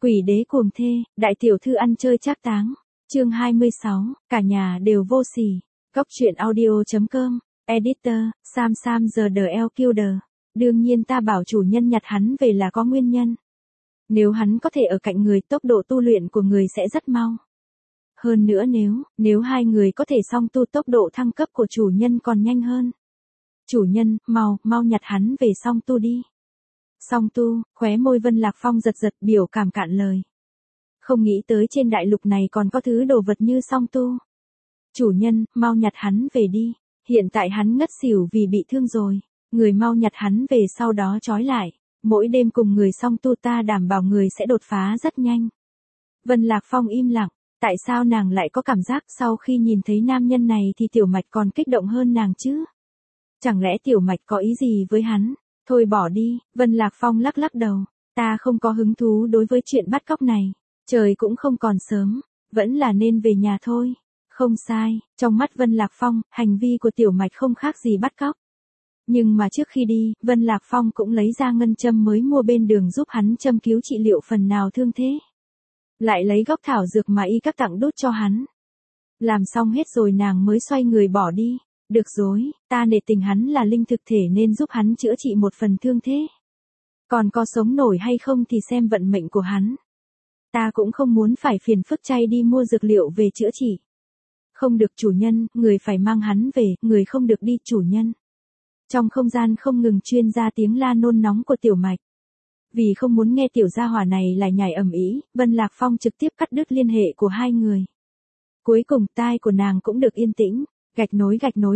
Quỷ đế cuồng thê, đại tiểu thư ăn chơi trác táng. Chương 26, cả nhà đều vô sỉ. Góc truyện audio.com, editor, Sam the LQD. Đương nhiên ta bảo chủ nhân nhặt hắn về là có nguyên nhân. Nếu hắn có thể ở cạnh người, tốc độ tu luyện của người sẽ rất mau. Hơn nữa nếu hai người có thể song tu, tốc độ thăng cấp của chủ nhân còn nhanh hơn. Chủ nhân, mau nhặt hắn về song tu đi. Song tu, khóe môi Vân Lạc Phong giật biểu cảm cạn lời. Không nghĩ tới trên đại lục này còn có thứ đồ vật như song tu. Chủ nhân, mau nhặt hắn về đi. Hiện tại hắn ngất xỉu vì bị thương rồi. Người mau nhặt hắn về, sau đó trói lại. Mỗi đêm cùng người song tu, ta đảm bảo người sẽ đột phá rất nhanh. Vân Lạc Phong im lặng. Tại sao nàng lại có cảm giác sau khi nhìn thấy nam nhân này thì Tiểu Mạch còn kích động hơn nàng chứ? Chẳng lẽ Tiểu Mạch có ý gì với hắn? Thôi bỏ đi, Vân Lạc Phong lắc đầu. Ta không có hứng thú đối với chuyện bắt cóc này. Trời cũng không còn sớm, vẫn là nên về nhà thôi. Không sai, trong mắt Vân Lạc Phong, hành vi của Tiểu Mạch không khác gì bắt cóc. Nhưng mà trước khi đi, Vân Lạc Phong cũng lấy ra ngân châm mới mua bên đường giúp hắn châm cứu trị liệu phần nào thương thế. Lại lấy gốc thảo dược mà y các tặng đút cho hắn. Làm xong hết rồi nàng mới xoay người bỏ đi. Được rồi, ta nể tình hắn là linh thực thể nên giúp hắn chữa trị một phần thương thế. Còn có sống nổi hay không thì xem vận mệnh của hắn. Ta cũng không muốn phải phiền phức chay đi mua dược liệu về chữa trị. Không được chủ nhân, người phải mang hắn về, người không được đi chủ nhân. Trong không gian không ngừng truyền ra tiếng la nôn nóng của Tiểu Mạch. Vì không muốn nghe tiểu gia hỏa này lại nhảy ầm ĩ, Vân Lạc Phong trực tiếp cắt đứt liên hệ của hai người. Cuối cùng tai của nàng cũng được yên tĩnh. Gạch nối.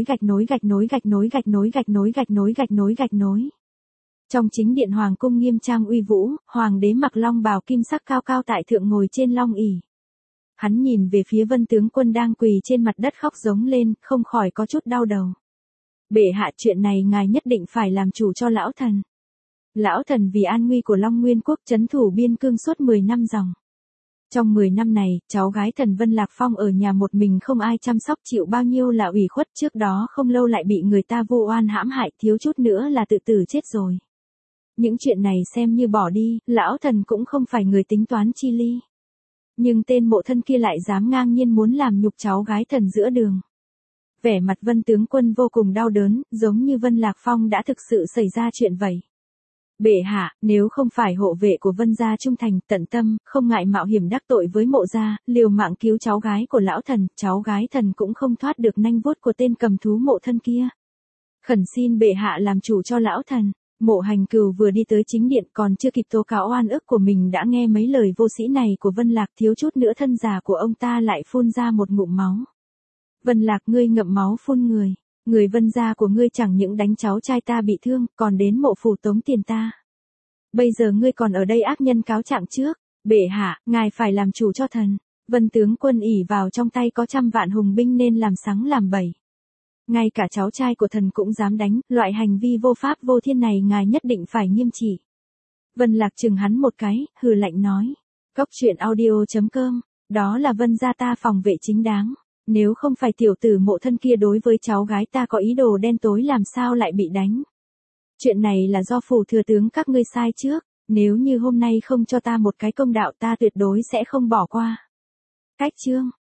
Trong chính điện hoàng cung nghiêm trang uy vũ, hoàng đế mặc long bào kim sắc cao cao tại thượng ngồi trên long ỷ. Hắn nhìn về phía Vân tướng quân đang quỳ trên mặt đất khóc giống lên, không khỏi có chút đau đầu. Bệ hạ, chuyện này ngài nhất định phải làm chủ cho lão thần. Lão thần vì an nguy của Long Nguyên quốc trấn thủ biên cương suốt 10 năm dòng. Trong 10 năm này, cháu gái thần Vân Lạc Phong ở nhà một mình không ai chăm sóc, chịu bao nhiêu là ủy khuất, trước đó không lâu lại bị người ta vu oan hãm hại, thiếu chút nữa là tự tử chết rồi. Những chuyện này xem như bỏ đi, lão thần cũng không phải người tính toán chi ly. Nhưng tên mộ thân kia lại dám ngang nhiên muốn làm nhục cháu gái thần giữa đường. Vẻ mặt Vân tướng quân vô cùng đau đớn, giống như Vân Lạc Phong đã thực sự xảy ra chuyện vậy. Bệ hạ, nếu không phải hộ vệ của Vân gia trung thành, tận tâm, không ngại mạo hiểm đắc tội với mộ gia, liều mạng cứu cháu gái của lão thần, cháu gái thần cũng không thoát được nanh vuốt của tên cầm thú mộ thân kia. Khẩn xin bệ hạ làm chủ cho lão thần. Mộ Hành Cừu vừa đi tới chính điện, còn chưa kịp tố cáo oan ức của mình đã nghe mấy lời vô sĩ này của Vân Lạc, thiếu chút nữa thân già của ông ta lại phun ra một ngụm máu. Vân Lạc, ngươi ngậm máu phun người. Người Vân gia của ngươi chẳng những đánh cháu trai ta bị thương, còn đến mộ phủ tống tiền ta. Bây giờ ngươi còn ở đây ác nhân cáo trạng trước. Bệ hạ, ngài phải làm chủ cho thần. Vân tướng quân ỷ vào trong tay có 100 vạn hùng binh nên làm sắng làm bậy. Ngay cả cháu trai của thần cũng dám đánh, loại hành vi vô pháp vô thiên này ngài nhất định phải nghiêm trị. Vân Lạc chừng hắn một cái, hừ lạnh nói. Góc truyện audio.com, đó là Vân gia ta phòng vệ chính đáng. Nếu không phải tiểu tử mộ thân kia đối với cháu gái ta có ý đồ đen tối, làm sao lại bị đánh. Chuyện này là do phủ thừa tướng các ngươi sai trước, nếu như hôm nay không cho ta một cái công đạo, ta tuyệt đối sẽ không bỏ qua. Cách chương